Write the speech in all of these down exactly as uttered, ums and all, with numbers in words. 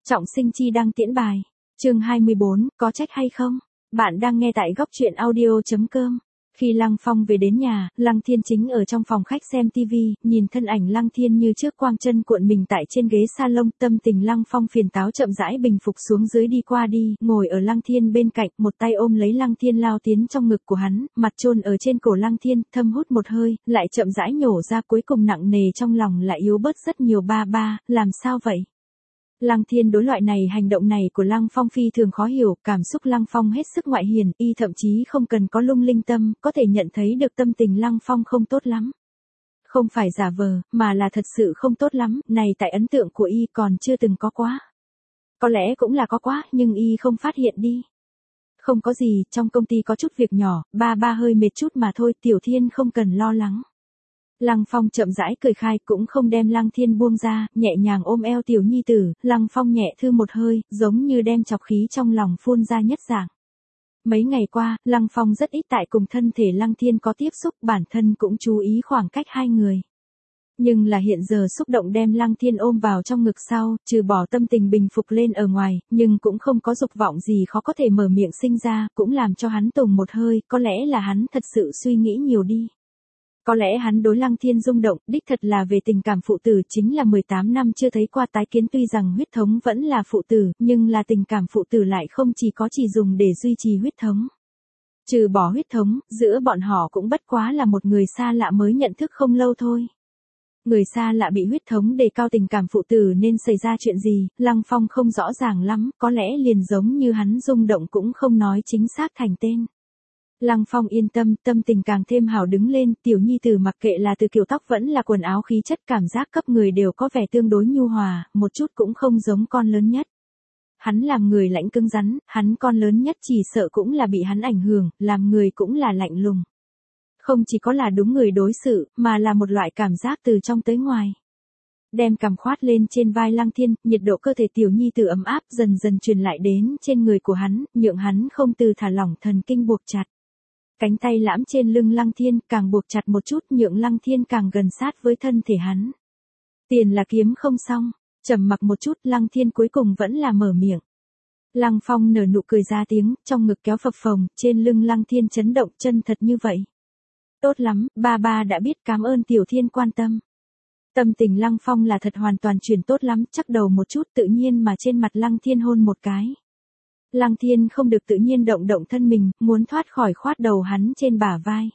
Trọng Sinh chi đăng tiễn bài. Chương hai mươi bốn, có trách hay không? Bạn đang nghe tại góc truyện audio.com. Khi Lăng Phong về đến nhà, Lăng Thiên chính ở trong phòng khách xem tivi, nhìn thân ảnh Lăng Thiên như trước quang chân cuộn mình tại trên ghế salon, tâm tình Lăng Phong phiền táo chậm rãi bình phục xuống dưới đi qua đi, ngồi ở Lăng Thiên bên cạnh, một tay ôm lấy Lăng Thiên lao tiến trong ngực của hắn, mặt chôn ở trên cổ Lăng Thiên, thâm hút một hơi, lại chậm rãi nhổ ra, cuối cùng nặng nề trong lòng lại yếu bớt rất nhiều. Ba ba, làm sao vậy? Lăng Thiên đối loại này hành động này của Lăng Phong phi thường khó hiểu, cảm xúc Lăng Phong hết sức ngoại hiền, y thậm chí không cần có lung linh tâm, có thể nhận thấy được tâm tình Lăng Phong không tốt lắm. Không phải giả vờ, mà là thật sự không tốt lắm, này tại ấn tượng của y còn chưa từng có quá. Có lẽ cũng là có quá, nhưng y không phát hiện đi. Không có gì, trong công ty có chút việc nhỏ, ba ba hơi mệt chút mà thôi, Tiểu Thiên không cần lo lắng. Lăng Phong chậm rãi cười khai, cũng không đem Lăng Thiên buông ra, nhẹ nhàng ôm eo tiểu nhi tử, Lăng Phong nhẹ thư một hơi, giống như đem chọc khí trong lòng phun ra nhất dạng. Mấy ngày qua, Lăng Phong rất ít tại cùng thân thể Lăng Thiên có tiếp xúc, bản thân cũng chú ý khoảng cách hai người. Nhưng là hiện giờ xúc động đem Lăng Thiên ôm vào trong ngực sau, trừ bỏ tâm tình bình phục lên ở ngoài, nhưng cũng không có dục vọng gì khó có thể mở miệng sinh ra, cũng làm cho hắn tùng một hơi, có lẽ là hắn thật sự suy nghĩ nhiều đi. Có lẽ hắn đối Lăng Thiên rung động, đích thật là về tình cảm phụ tử, chính là mười tám năm chưa thấy qua tái kiến, tuy rằng huyết thống vẫn là phụ tử, nhưng là tình cảm phụ tử lại không chỉ có chỉ dùng để duy trì huyết thống. Trừ bỏ huyết thống, giữa bọn họ cũng bất quá là một người xa lạ mới nhận thức không lâu thôi. Người xa lạ bị huyết thống đề cao tình cảm phụ tử nên xảy ra chuyện gì, Lăng Phong không rõ ràng lắm, có lẽ liền giống như hắn rung động cũng không nói chính xác thành tên. Lăng Phong yên tâm, tâm tình càng thêm hào đứng lên, tiểu nhi tử mặc kệ là từ kiểu tóc vẫn là quần áo khí chất cảm giác cấp người đều có vẻ tương đối nhu hòa, một chút cũng không giống con lớn nhất. Hắn làm người lạnh cứng rắn, hắn con lớn nhất chỉ sợ cũng là bị hắn ảnh hưởng, làm người cũng là lạnh lùng. Không chỉ có là đúng người đối xử, mà là một loại cảm giác từ trong tới ngoài. Đem cằm khoát lên trên vai Lăng Thiên, nhiệt độ cơ thể tiểu nhi tử ấm áp dần dần truyền lại đến trên người của hắn, nhượng hắn không từ thả lỏng thần kinh buộc chặt. Cánh tay lãm trên lưng Lăng Thiên, càng buộc chặt một chút, nhượng Lăng Thiên càng gần sát với thân thể hắn. Tiền là kiếm không xong, trầm mặc một chút, Lăng Thiên cuối cùng vẫn là mở miệng. Lăng Phong nở nụ cười ra tiếng, trong ngực kéo phập phồng, trên lưng Lăng Thiên chấn động, chân thật như vậy. Tốt lắm, ba ba đã biết, cảm ơn Tiểu Thiên quan tâm. Tâm tình Lăng Phong là thật hoàn toàn chuyển tốt lắm, chắc đầu một chút tự nhiên mà trên mặt Lăng Thiên hôn một cái. Lăng Thiên không được tự nhiên động động thân mình, muốn thoát khỏi khoát đầu hắn trên bả vai.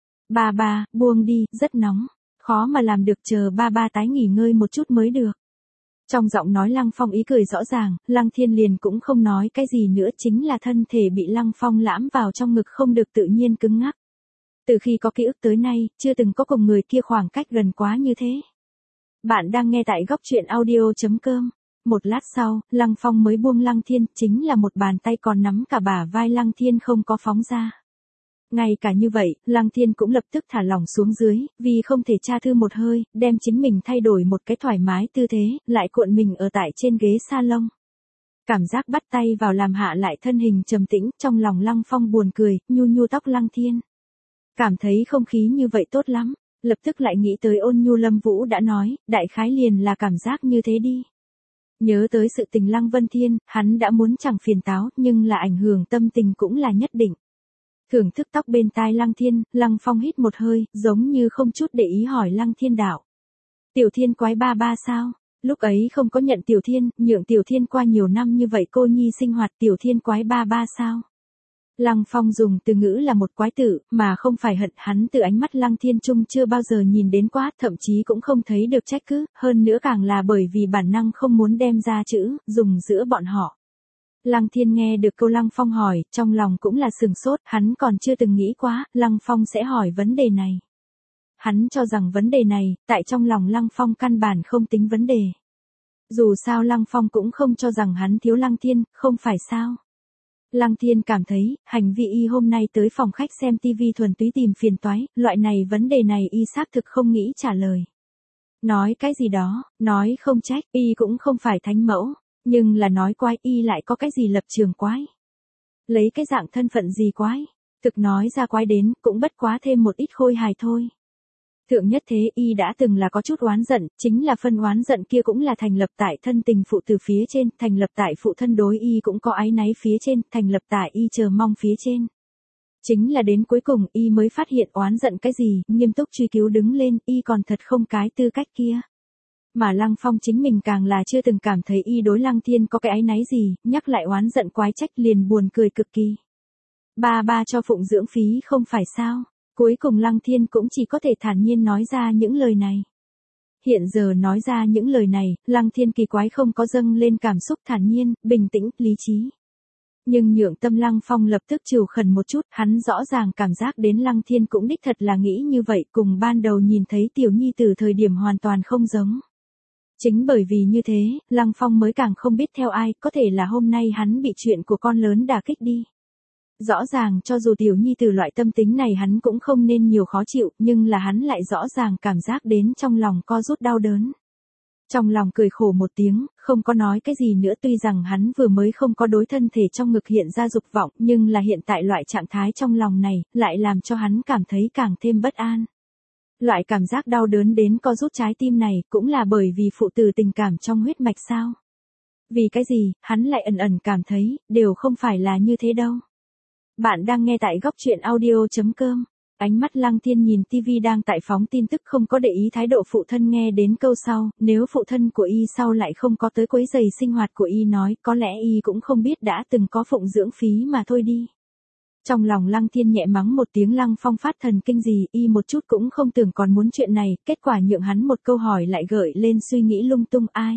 Ba ba, buông đi, rất nóng, khó mà làm được, chờ ba ba tái nghỉ ngơi một chút mới được. Trong giọng nói Lăng Phong ý cười rõ ràng, Lăng Thiên liền cũng không nói cái gì nữa, chính là thân thể bị Lăng Phong lãm vào trong ngực không được tự nhiên cứng ngắc. Từ khi có ký ức tới nay, chưa từng có cùng người kia khoảng cách gần quá như thế. Bạn đang nghe tại góc truyện audio.com. Một lát sau, Lăng Phong mới buông Lăng Thiên, chính là một bàn tay còn nắm cả bả vai Lăng Thiên không có phóng ra. Ngay cả như vậy, Lăng Thiên cũng lập tức thả lỏng xuống dưới, vì không thể tra thư một hơi, đem chính mình thay đổi một cái thoải mái tư thế, lại cuộn mình ở tại trên ghế salon. Cảm giác bắt tay vào làm hạ lại thân hình trầm tĩnh, trong lòng Lăng Phong buồn cười, nhu nhu tóc Lăng Thiên. Cảm thấy không khí như vậy tốt lắm, lập tức lại nghĩ tới Ôn Nhu Lâm Vũ đã nói, đại khái liền là cảm giác như thế đi. Nhớ tới sự tình Lăng Vân Thiên, hắn đã muốn chẳng phiền táo, nhưng là ảnh hưởng tâm tình cũng là nhất định. Thưởng thức tóc bên tai Lăng Thiên, Lăng Phong hít một hơi, giống như không chút để ý hỏi Lăng Thiên đạo. Tiểu Thiên quái ba ba sao? Lúc ấy không có nhận Tiểu Thiên, nhượng Tiểu Thiên qua nhiều năm như vậy cô nhi sinh hoạt, Tiểu Thiên quái ba ba sao? Lăng Phong dùng từ ngữ là một quái tử, mà không phải hận, hắn từ ánh mắt Lăng Thiên Trung chưa bao giờ nhìn đến quá, thậm chí cũng không thấy được trách cứ, hơn nữa càng là bởi vì bản năng không muốn đem ra chữ, dùng giữa bọn họ. Lăng Thiên nghe được câu Lăng Phong hỏi, trong lòng cũng là sừng sốt, hắn còn chưa từng nghĩ quá, Lăng Phong sẽ hỏi vấn đề này. Hắn cho rằng vấn đề này, tại trong lòng Lăng Phong căn bản không tính vấn đề. Dù sao Lăng Phong cũng không cho rằng hắn thiếu Lăng Thiên, không phải sao? Lăng Thiên cảm thấy, hành vi y hôm nay tới phòng khách xem tivi thuần túy tìm phiền toái, loại này vấn đề này y xác thực không nghĩ trả lời. Nói cái gì đó, nói không trách, y cũng không phải thánh mẫu, nhưng là nói quái y lại có cái gì lập trường quái. Lấy cái dạng thân phận gì quái, thực nói ra quái đến, cũng bất quá thêm một ít khôi hài thôi. Thượng nhất thế y đã từng là có chút oán giận, chính là phân oán giận kia cũng là thành lập tại thân tình phụ từ phía trên, thành lập tại phụ thân đối y cũng có áy náy phía trên, thành lập tại y chờ mong phía trên. Chính là đến cuối cùng y mới phát hiện oán giận cái gì, nghiêm túc truy cứu đứng lên, y còn thật không cái tư cách kia. Mà Lăng Phong chính mình càng là chưa từng cảm thấy y đối Lăng Thiên có cái áy náy gì, nhắc lại oán giận quái trách liền buồn cười cực kỳ. Ba ba cho phụng dưỡng phí không phải sao, cuối cùng Lăng Thiên cũng chỉ có thể thản nhiên nói ra những lời này. Hiện giờ nói ra những lời này, Lăng Thiên kỳ quái không có dâng lên cảm xúc thản nhiên, bình tĩnh, lý trí. Nhưng nhượng tâm Lăng Phong lập tức trìu khẩn một chút, hắn rõ ràng cảm giác đến Lăng Thiên cũng đích thật là nghĩ như vậy, cùng ban đầu nhìn thấy tiểu nhi từ thời điểm hoàn toàn không giống. Chính bởi vì như thế, Lăng Phong mới càng không biết theo ai, có thể là hôm nay hắn bị chuyện của con lớn đả kích đi. Rõ ràng cho dù tiểu nhi từ loại tâm tính này hắn cũng không nên nhiều khó chịu, nhưng là hắn lại rõ ràng cảm giác đến trong lòng co rút đau đớn. Trong lòng cười khổ một tiếng, không có nói cái gì nữa, tuy rằng hắn vừa mới không có đối thân thể trong ngực hiện ra dục vọng, nhưng là hiện tại loại trạng thái trong lòng này, lại làm cho hắn cảm thấy càng thêm bất an. Loại cảm giác đau đớn đến co rút trái tim này, cũng là bởi vì phụ tử tình cảm trong huyết mạch sao? Vì cái gì, hắn lại ẩn ẩn cảm thấy, đều không phải là như thế đâu. Bạn đang nghe tại góc truyện audio chấm com. Ánh mắt Lăng Thiên nhìn tivi đang tại phóng tin tức không có để ý thái độ phụ thân, nghe đến câu sau, nếu phụ thân của y sau lại không có tới quấy rầy sinh hoạt của y nói, có lẽ y cũng không biết đã từng có phụng dưỡng phí mà thôi đi. Trong lòng Lăng Thiên nhẹ mắng một tiếng, Lăng Phong phát thần kinh gì, y một chút cũng không tưởng còn muốn chuyện này, kết quả nhượng hắn một câu hỏi lại gợi lên suy nghĩ lung tung ai.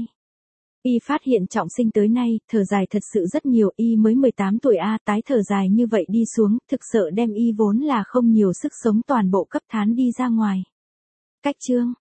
Y phát hiện trọng sinh tới nay, thở dài thật sự rất nhiều, y mới mười tám tuổi a, tái thở dài như vậy đi xuống, thực sợ đem y vốn là không nhiều sức sống toàn bộ cấp thán đi ra ngoài. Cách chương